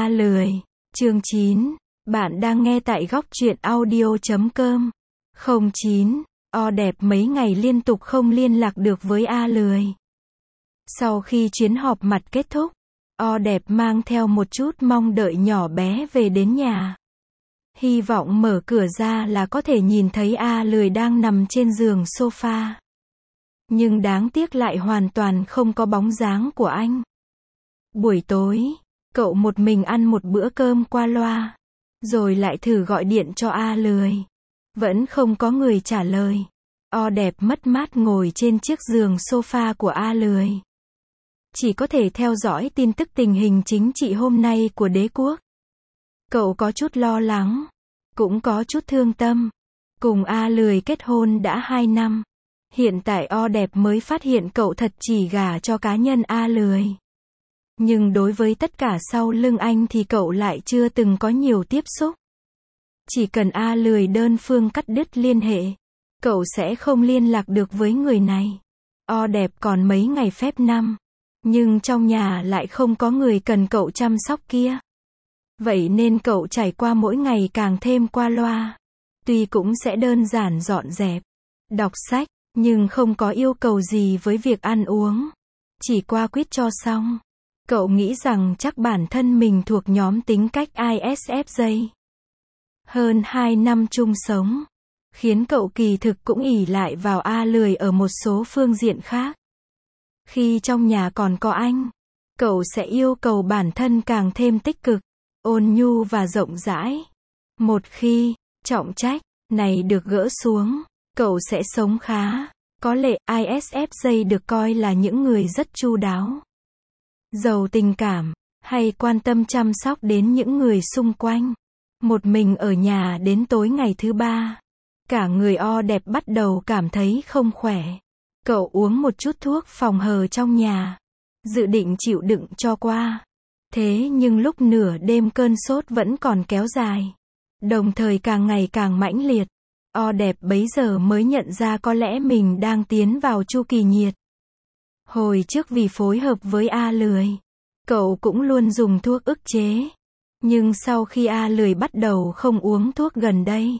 A lười. Chương 9. Bạn đang nghe tại góc truyện audio.com. 09. O đẹp mấy ngày liên tục không liên lạc được với A lười. Sau khi chuyến họp mặt kết thúc, O đẹp mang theo một chút mong đợi nhỏ bé về đến nhà. Hy vọng mở cửa ra là có thể nhìn thấy A lười đang nằm trên giường sofa. Nhưng đáng tiếc lại hoàn toàn không có bóng dáng của anh. Buổi tối, cậu một mình ăn một bữa cơm qua loa, rồi lại thử gọi điện cho A lười. Vẫn không có người trả lời. O đẹp mất mát ngồi trên chiếc giường sofa của A lười. Chỉ có thể theo dõi tin tức tình hình chính trị hôm nay của đế quốc. Cậu có chút lo lắng, cũng có chút thương tâm. Cùng A lười kết hôn đã 2 năm. Hiện tại O đẹp mới phát hiện cậu thật chỉ gả cho cá nhân A lười. Nhưng đối với tất cả sau lưng anh thì cậu lại chưa từng có nhiều tiếp xúc. Chỉ cần A lười đơn phương cắt đứt liên hệ, cậu sẽ không liên lạc được với người này. O đẹp còn mấy ngày phép năm, nhưng trong nhà lại không có người cần cậu chăm sóc kia. Vậy nên cậu trải qua mỗi ngày càng thêm qua loa. Tuy cũng sẽ đơn giản dọn dẹp, đọc sách, nhưng không có yêu cầu gì với việc ăn uống. Chỉ qua quýt cho xong. Cậu nghĩ rằng chắc bản thân mình thuộc nhóm tính cách ISFJ. Hơn 2 năm chung sống, khiến cậu kỳ thực cũng ỷ lại vào A lười ở một số phương diện khác. Khi trong nhà còn có anh, cậu sẽ yêu cầu bản thân càng thêm tích cực, ôn nhu và rộng rãi. Một khi trọng trách này được gỡ xuống, cậu sẽ sống khá. Có lẽ ISFJ được coi là những người rất chu đáo, giàu tình cảm, hay quan tâm chăm sóc đến những người xung quanh. Một mình ở nhà đến tối ngày thứ 3, cả người O đẹp bắt đầu cảm thấy không khỏe. Cậu uống một chút thuốc phòng hờ trong nhà, dự định chịu đựng cho qua. Thế nhưng lúc nửa đêm cơn sốt vẫn còn kéo dài, đồng thời càng ngày càng mãnh liệt. O đẹp bấy giờ mới nhận ra có lẽ mình đang tiến vào chu kỳ nhiệt. Hồi trước vì phối hợp với A lười, cậu cũng luôn dùng thuốc ức chế. Nhưng sau khi A lười bắt đầu không uống thuốc gần đây,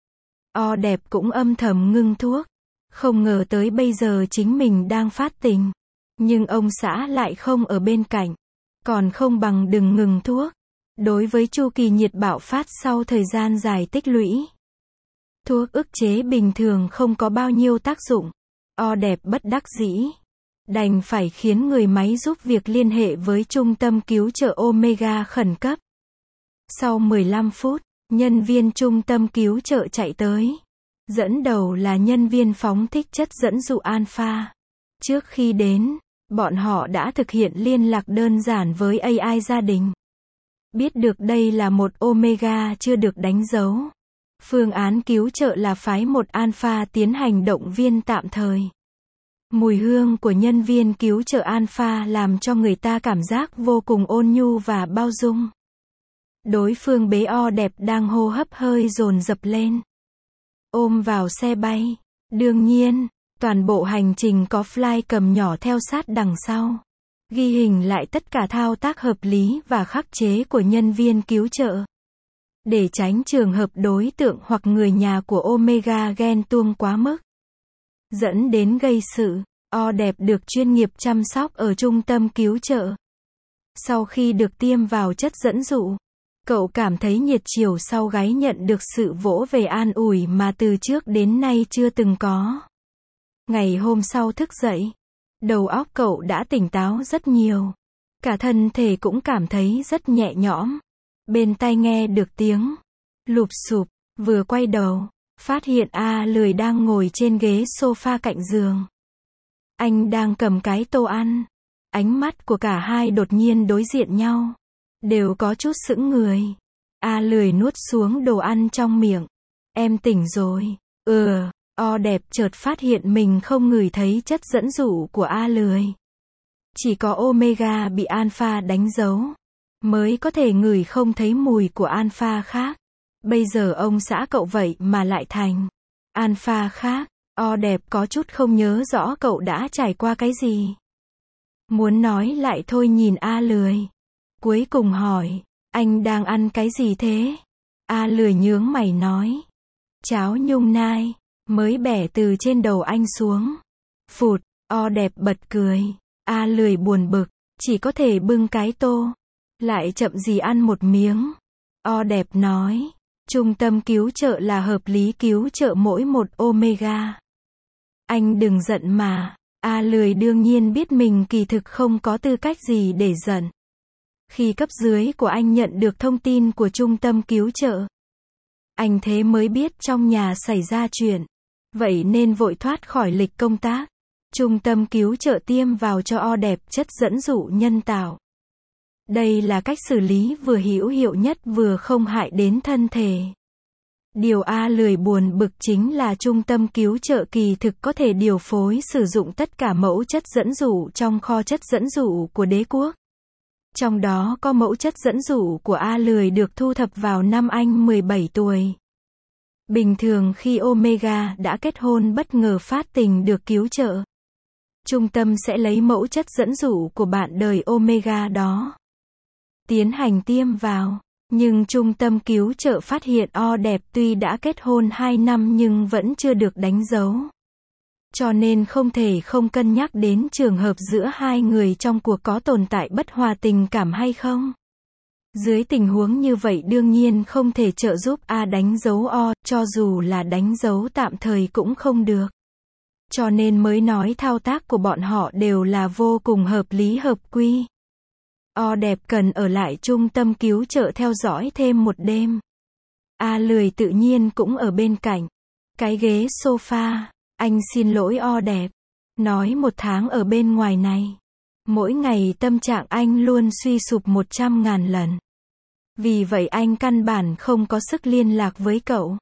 O đẹp cũng âm thầm ngưng thuốc. Không ngờ tới bây giờ chính mình đang phát tình, nhưng ông xã lại không ở bên cạnh. Còn không bằng đừng ngừng thuốc. Đối với chu kỳ nhiệt bạo phát sau thời gian dài tích lũy, thuốc ức chế bình thường không có bao nhiêu tác dụng. O đẹp bất đắc dĩ, đành phải khiến người máy giúp việc liên hệ với trung tâm cứu trợ Omega khẩn cấp. Sau 15 phút, nhân viên trung tâm cứu trợ chạy tới. Dẫn đầu là nhân viên phóng thích chất dẫn dụ alpha. Trước khi đến, bọn họ đã thực hiện liên lạc đơn giản với AI gia đình. Biết được đây là một Omega chưa được đánh dấu. Phương án cứu trợ là phái một alpha tiến hành động viên tạm thời. Mùi hương của nhân viên cứu trợ alpha làm cho người ta cảm giác vô cùng ôn nhu và bao dung. Đối phương bế O đẹp đang hô hấp hơi dồn dập lên, ôm vào xe bay. Đương nhiên, toàn bộ hành trình có fly cầm nhỏ theo sát đằng sau, ghi hình lại tất cả thao tác hợp lý và khắc chế của nhân viên cứu trợ. Để tránh trường hợp đối tượng hoặc người nhà của Omega ghen tuông quá mức, dẫn đến gây sự. O đẹp được chuyên nghiệp chăm sóc ở trung tâm cứu trợ. Sau khi được tiêm vào chất dẫn dụ, cậu cảm thấy nhiệt chiều sau gáy, nhận được sự vỗ về an ủi mà từ trước đến nay chưa từng có. Ngày hôm sau thức dậy, đầu óc cậu đã tỉnh táo rất nhiều. Cả thân thể cũng cảm thấy rất nhẹ nhõm. Bên tai nghe được tiếng lụp xụp, vừa quay đầu, phát hiện A lười đang ngồi trên ghế sofa cạnh giường. Anh đang cầm cái tô ăn. Ánh mắt của cả hai đột nhiên đối diện nhau, đều có chút sững người. A lười nuốt xuống đồ ăn trong miệng. Em tỉnh rồi. O đẹp chợt phát hiện mình không ngửi thấy chất dẫn dụ của A lười. Chỉ có Omega bị alpha đánh dấu, mới có thể ngửi không thấy mùi của alpha khác. Bây giờ ông xã cậu vậy mà lại thành alpha khác. O đẹp có chút không nhớ rõ cậu đã trải qua cái gì. Muốn nói lại thôi nhìn A lười. Cuối cùng hỏi, Anh đang ăn cái gì thế? A Lười nhướng mày nói. Cháo nhung nai, mới bẻ từ trên đầu anh xuống. Phụt, O Đẹp bật cười. A Lười buồn bực, chỉ có thể bưng cái tô. Lại chậm gì ăn một miếng. O Đẹp nói. Trung tâm cứu trợ là hợp lý cứu trợ mỗi một omega. Anh đừng giận mà. A Lười đương nhiên biết mình kỳ thực không có tư cách gì để giận. Khi cấp dưới của anh nhận được thông tin của trung tâm cứu trợ, anh thế mới biết trong nhà xảy ra chuyện. Vậy nên vội thoát khỏi lịch công tác. Trung tâm cứu trợ tiêm vào cho O Đẹp chất dẫn dụ nhân tạo. Đây là cách xử lý vừa hữu hiệu nhất vừa không hại đến thân thể. Điều A Lười buồn bực chính là trung tâm cứu trợ kỳ thực có thể điều phối sử dụng tất cả mẫu chất dẫn dụ trong kho chất dẫn dụ của đế quốc. Trong đó có mẫu chất dẫn dụ của A Lười được thu thập vào năm anh 17 tuổi. Bình thường khi Omega đã kết hôn bất ngờ phát tình được cứu trợ, trung tâm sẽ lấy mẫu chất dẫn dụ của bạn đời Omega đó, tiến hành tiêm vào. Nhưng trung tâm cứu trợ phát hiện O Đẹp tuy đã kết hôn 2 năm nhưng vẫn chưa được đánh dấu. Cho nên không thể không cân nhắc đến trường hợp giữa hai người trong cuộc có tồn tại bất hòa tình cảm hay không. Dưới tình huống như vậy đương nhiên không thể trợ giúp A đánh dấu O, cho dù là đánh dấu tạm thời cũng không được. Cho nên mới nói thao tác của bọn họ đều là vô cùng hợp lý hợp quy. O Đẹp cần ở lại trung tâm cứu trợ theo dõi thêm một đêm. A Lười tự nhiên cũng ở bên cạnh cái ghế sofa. Anh xin lỗi O Đẹp. Nói 1 tháng ở bên ngoài này, mỗi ngày tâm trạng anh luôn suy sụp 100.000 lần. Vì vậy anh căn bản không có sức liên lạc với cậu.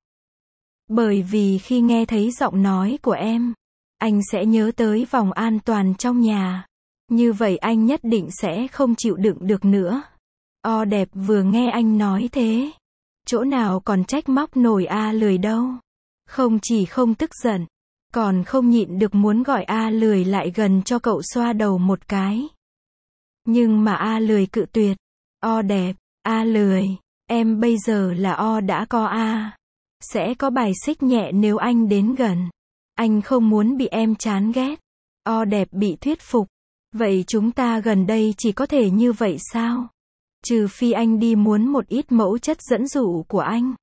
Bởi vì khi nghe thấy giọng nói của em, anh sẽ nhớ tới vòng an toàn trong nhà. Như vậy anh nhất định sẽ không chịu đựng được nữa. O Đẹp vừa nghe anh nói thế, chỗ nào còn trách móc nổi A Lười đâu. Không chỉ không tức giận, còn không nhịn được muốn gọi A Lười lại gần cho cậu xoa đầu một cái. Nhưng mà A Lười cự tuyệt. O Đẹp, A Lười, em bây giờ là O đã có A. Sẽ có bài xích nhẹ nếu anh đến gần. Anh không muốn bị em chán ghét. O Đẹp bị thuyết phục. Vậy chúng ta gần đây chỉ có thể như vậy sao? Trừ phi anh đi muốn một ít mẫu chất dẫn dụ của anh.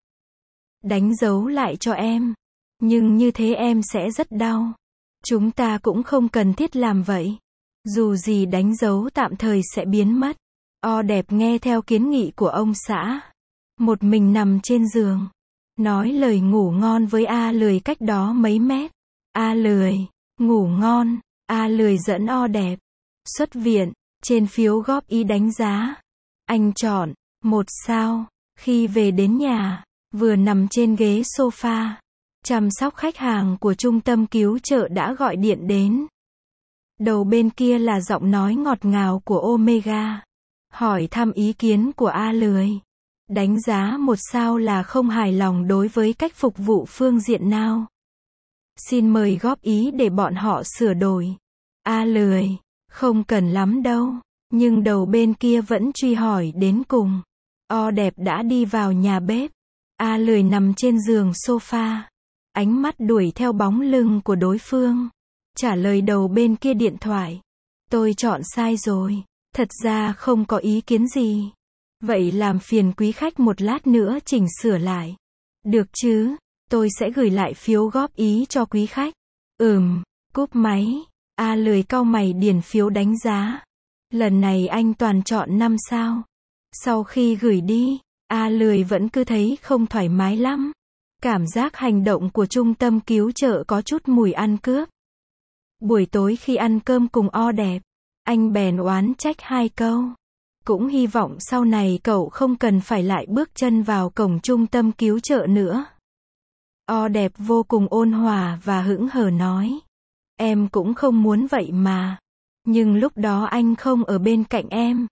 Đánh dấu lại cho em. Nhưng như thế em sẽ rất đau. Chúng ta cũng không cần thiết làm vậy. Dù gì đánh dấu tạm thời sẽ biến mất. O Đẹp nghe theo kiến nghị của ông xã. Một mình nằm trên giường. Nói lời ngủ ngon với A Lười cách đó mấy mét. A Lười, ngủ ngon. A Lười dẫn O Đẹp xuất viện. Trên phiếu góp ý đánh giá, anh chọn 1 sao. Khi về đến nhà, vừa nằm trên ghế sofa, chăm sóc khách hàng của trung tâm cứu trợ đã gọi điện đến. Đầu bên kia là giọng nói ngọt ngào của Omega. Hỏi thăm ý kiến của A Lười. Đánh giá 1 sao là không hài lòng đối với cách phục vụ phương diện nào. Xin mời góp ý để bọn họ sửa đổi. A Lười, không cần lắm đâu. Nhưng đầu bên kia vẫn truy hỏi đến cùng. O Đẹp đã đi vào nhà bếp. A Lười nằm trên giường sofa. Ánh mắt đuổi theo bóng lưng của đối phương. Trả lời đầu bên kia điện thoại. Tôi chọn sai rồi. Thật ra không có ý kiến gì. Vậy làm phiền quý khách một lát nữa chỉnh sửa lại. Được chứ? Tôi sẽ gửi lại phiếu góp ý cho quý khách. Cúp máy. A Lười cau mày điền phiếu đánh giá. Lần này anh toàn chọn 5 sao. Sau khi gửi đi, A Lười vẫn cứ thấy không thoải mái lắm. Cảm giác hành động của trung tâm cứu trợ có chút mùi ăn cướp. Buổi tối khi ăn cơm cùng O Đẹp, anh bèn oán trách 2 câu. Cũng hy vọng sau này cậu không cần phải lại bước chân vào cổng trung tâm cứu trợ nữa. O Đẹp vô cùng ôn hòa và hững hờ nói. Em cũng không muốn vậy mà. Nhưng lúc đó anh không ở bên cạnh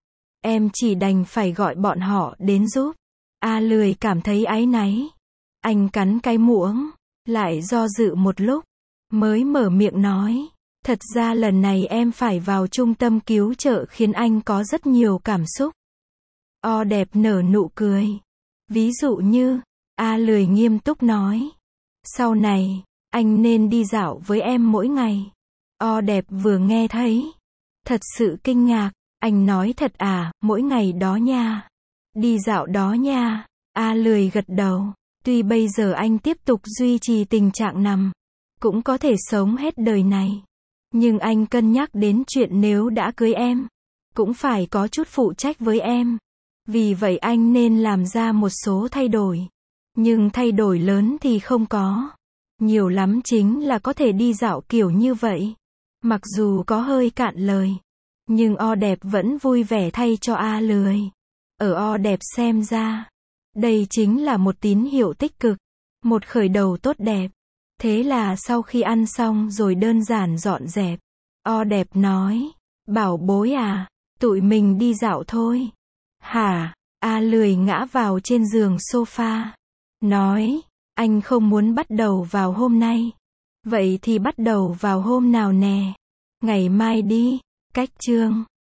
em chỉ đành phải gọi bọn họ đến giúp. A Lười cảm thấy áy náy. Anh cắn cái muỗng, lại do dự một lúc, mới mở miệng nói. Thật ra lần này em phải vào trung tâm cứu trợ khiến anh có rất nhiều cảm xúc. O đẹp nở nụ cười. Ví dụ như, A lười nghiêm túc nói. Sau này, anh nên đi dạo với em mỗi ngày. O đẹp vừa nghe thấy. Thật sự kinh ngạc. Anh nói thật à, mỗi ngày đó nha. Đi dạo đó nha. A lười gật đầu. Tuy bây giờ anh tiếp tục duy trì tình trạng nằm, cũng có thể sống hết đời này. Nhưng anh cân nhắc đến chuyện nếu đã cưới em, cũng phải có chút phụ trách với em. Vì vậy anh nên làm ra một số thay đổi. Nhưng thay đổi lớn thì không có. Nhiều lắm chính là có thể đi dạo kiểu như vậy. Mặc dù có hơi cạn lời, nhưng O đẹp vẫn vui vẻ thay cho A lười. Ở O đẹp xem ra, đây chính là một tín hiệu tích cực, một khởi đầu tốt đẹp. Thế là sau khi ăn xong rồi đơn giản dọn dẹp, O đẹp nói, bảo bối à, tụi mình đi dạo thôi. Hả? A lười ngã vào trên giường sofa, nói, anh không muốn bắt đầu vào hôm nay. Vậy thì bắt đầu vào hôm nào nè? Ngày mai đi. Cách chương